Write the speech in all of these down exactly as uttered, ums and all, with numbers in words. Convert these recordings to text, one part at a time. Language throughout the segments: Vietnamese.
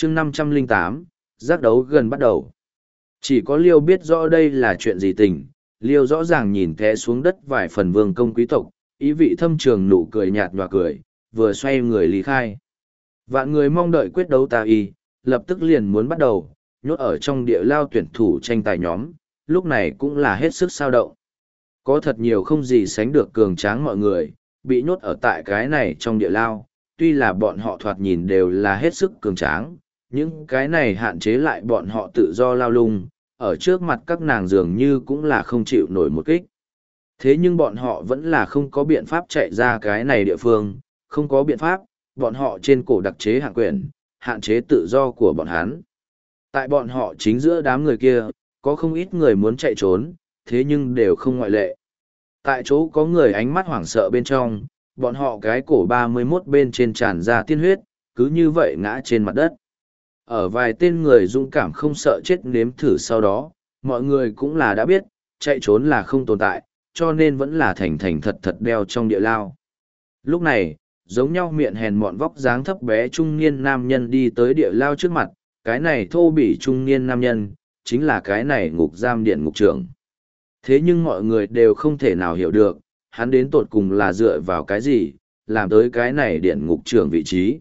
chương năm trăm lẻ tám, giác đấu gần bắt đầu. Chỉ có Liêu biết rõ đây là chuyện gì tình, Liêu rõ ràng nhìn té xuống đất vài phần vương công quý tộc, ý vị thâm trường nụ cười nhạt nhòa cười, vừa xoay người lý khai. Vạn người mong đợi quyết đấu ta y, lập tức liền muốn bắt đầu, nhốt ở trong địa lao tuyển thủ tranh tài nhóm, lúc này cũng là hết sức sao động. Có thật nhiều không gì sánh được cường tráng mọi người, bị nhốt ở tại cái này trong địa lao, tuy là bọn họ thoạt nhìn đều là hết sức cường tráng, những cái này hạn chế lại bọn họ tự do lao lung, ở trước mặt các nàng dường như cũng là không chịu nổi một kích. Thế nhưng bọn họ vẫn là không có biện pháp chạy ra cái này địa phương, không có biện pháp, bọn họ trên cổ đặc chế hạng quyền, hạn chế tự do của bọn hắn. Tại bọn họ chính giữa đám người kia, có không ít người muốn chạy trốn, thế nhưng đều không ngoại lệ. Tại chỗ có người ánh mắt hoảng sợ bên trong, bọn họ cái cổ ba mươi mốt bên trên tràn ra tiên huyết, cứ như vậy ngã trên mặt đất. Ở vài tên người dũng cảm không sợ chết nếm thử sau đó, mọi người cũng là đã biết, chạy trốn là không tồn tại, cho nên vẫn là thành thành thật thật đeo trong địa lao. Lúc này, giống nhau miệng hèn mọn vóc dáng thấp bé trung niên nam nhân đi tới địa lao trước mặt, cái này thô bỉ trung niên nam nhân, chính là cái này ngục giam điện ngục trưởng. Thế nhưng mọi người đều không thể nào hiểu được, hắn đến tột cùng là dựa vào cái gì, làm tới cái này điện ngục trưởng vị trí.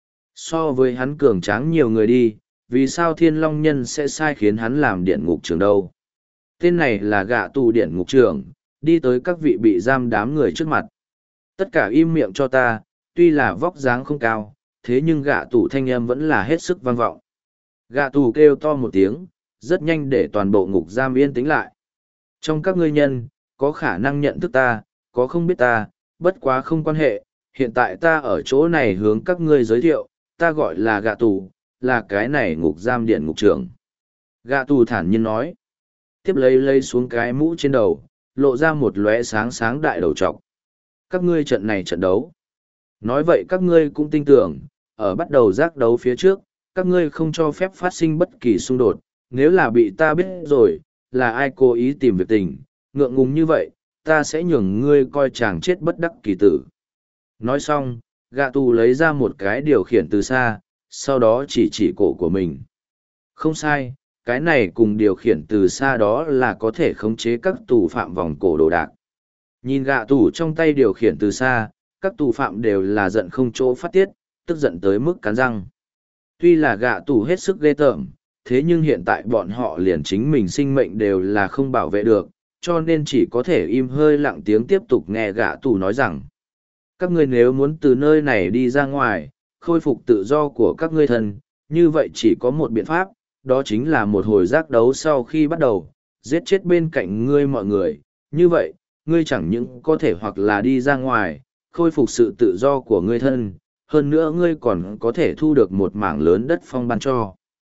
So với hắn cường tráng nhiều người đi, vì sao thiên long nhân sẽ sai khiến hắn làm điện ngục trưởng đâu? Tên này là gạ tù điện ngục trưởng, đi tới các vị bị giam đám người trước mặt. Tất cả im miệng cho ta, tuy là vóc dáng không cao, thế nhưng gạ tù thanh âm vẫn là hết sức vang vọng. Gạ tù kêu to một tiếng, rất nhanh để toàn bộ ngục giam yên tĩnh lại. Trong các ngươi nhân, có khả năng nhận thức ta, có không biết ta, bất quá không quan hệ, hiện tại ta ở chỗ này hướng các ngươi giới thiệu, ta gọi là gạ tù, là cái này ngục giam điện ngục trưởng. Gạ tù thản nhiên nói, tiếp lấy lấy xuống cái mũ trên đầu, lộ ra một lóe sáng sáng đại đầu trọc. Các ngươi trận này trận đấu. Nói vậy các ngươi cũng tin tưởng, ở bắt đầu giác đấu phía trước, các ngươi không cho phép phát sinh bất kỳ xung đột, nếu là bị ta biết rồi, là ai cố ý tìm việc tình, ngượng ngùng như vậy, ta sẽ nhường ngươi coi chàng chết bất đắc kỳ tử. Nói xong, gạ tù lấy ra một cái điều khiển từ xa, sau đó chỉ chỉ cổ của mình. Không sai, cái này cùng điều khiển từ xa đó là có thể khống chế các tù phạm vòng cổ đồ đạc. Nhìn gạ tù trong tay điều khiển từ xa, các tù phạm đều là giận không chỗ phát tiết, tức giận tới mức cắn răng. Tuy là gạ tù hết sức ghê tởm, thế nhưng hiện tại bọn họ liền chính mình sinh mệnh đều là không bảo vệ được, cho nên chỉ có thể im hơi lặng tiếng tiếp tục nghe gạ tù nói rằng. Các ngươi nếu muốn từ nơi này đi ra ngoài, khôi phục tự do của các ngươi thân, như vậy chỉ có một biện pháp, đó chính là một hồi giác đấu sau khi bắt đầu, giết chết bên cạnh ngươi mọi người, như vậy, ngươi chẳng những có thể hoặc là đi ra ngoài, khôi phục sự tự do của ngươi thân, hơn nữa ngươi còn có thể thu được một mảng lớn đất phong ban cho.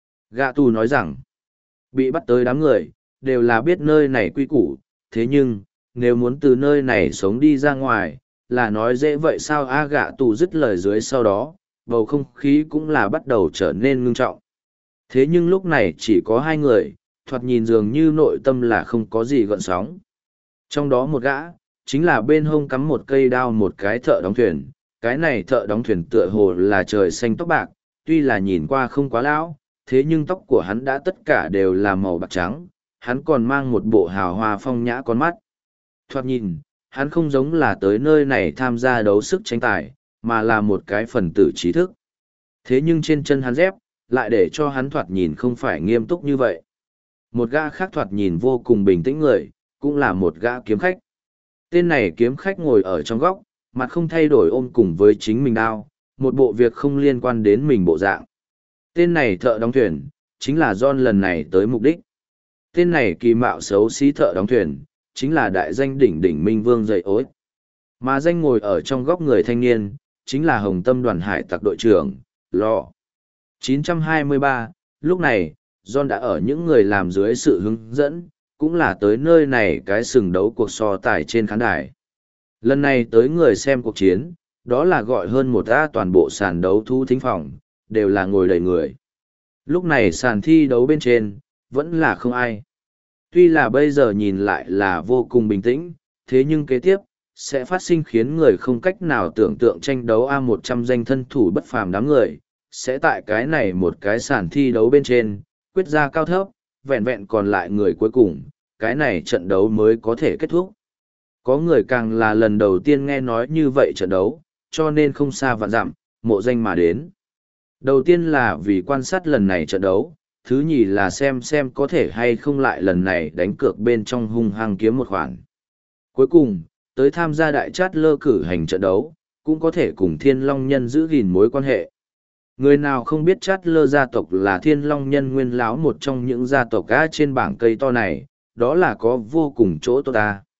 Gạ tù nói rằng, bị bắt tới đám người, đều là biết nơi này quy củ, thế nhưng, nếu muốn từ nơi này sống đi ra ngoài, là nói dễ vậy sao a gạ tù dứt lời dưới sau đó, bầu không khí cũng là bắt đầu trở nên ngưng trọng. Thế nhưng lúc này chỉ có hai người, thoạt nhìn dường như nội tâm là không có gì gợn sóng. Trong đó một gã, chính là bên hông cắm một cây đao một cái thợ đóng thuyền, cái này thợ đóng thuyền tựa hồ là trời xanh tóc bạc, tuy là nhìn qua không quá lão, thế nhưng tóc của hắn đã tất cả đều là màu bạc trắng, hắn còn mang một bộ hào hoa phong nhã con mắt. Thoạt nhìn, hắn không giống là tới nơi này tham gia đấu sức tranh tài, mà là một cái phần tử trí thức. Thế nhưng trên chân hắn dép, lại để cho hắn thoạt nhìn không phải nghiêm túc như vậy. Một gã khác thoạt nhìn vô cùng bình tĩnh người, cũng là một gã kiếm khách. Tên này kiếm khách ngồi ở trong góc, mặt không thay đổi ôm cùng với chính mình đao, một bộ việc không liên quan đến mình bộ dạng. Tên này thợ đóng thuyền, chính là John lần này tới mục đích. Tên này kỳ mạo xấu xí thợ đóng thuyền, chính là đại danh đỉnh đỉnh Minh Vương dậy ối. Mà danh ngồi ở trong góc người thanh niên, chính là Hồng Tâm đoàn hải tặc đội trưởng, Lò. chín trăm hai mươi ba, lúc này, John đã ở những người làm dưới sự hướng dẫn, cũng là tới nơi này cái sừng đấu cuộc so tài trên khán đài. Lần này tới người xem cuộc chiến, đó là gọi hơn một A toàn bộ sàn đấu thú thính phòng, đều là ngồi đầy người. Lúc này sàn thi đấu bên trên, vẫn là không ai. Tuy là bây giờ nhìn lại là vô cùng bình tĩnh, thế nhưng kế tiếp, sẽ phát sinh khiến người không cách nào tưởng tượng tranh đấu A một trăm danh thân thủ bất phàm đám người, sẽ tại cái này một cái sàn thi đấu bên trên, quyết ra cao thấp, vẹn vẹn còn lại người cuối cùng, cái này trận đấu mới có thể kết thúc. Có người càng là lần đầu tiên nghe nói như vậy trận đấu, cho nên không xa vạn dặm, mộ danh mà đến. Đầu tiên là vì quan sát lần này trận đấu, thứ nhì là xem xem có thể hay không lại lần này đánh cược bên trong hung hăng kiếm một khoản. Cuối cùng, tới tham gia đại chát lơ cử hành trận đấu, cũng có thể cùng Thiên Long Nhân giữ gìn mối quan hệ. Người nào không biết chát lơ gia tộc là Thiên Long Nhân nguyên láo một trong những gia tộc á trên bảng cây to này, đó là có vô cùng chỗ tốt ta.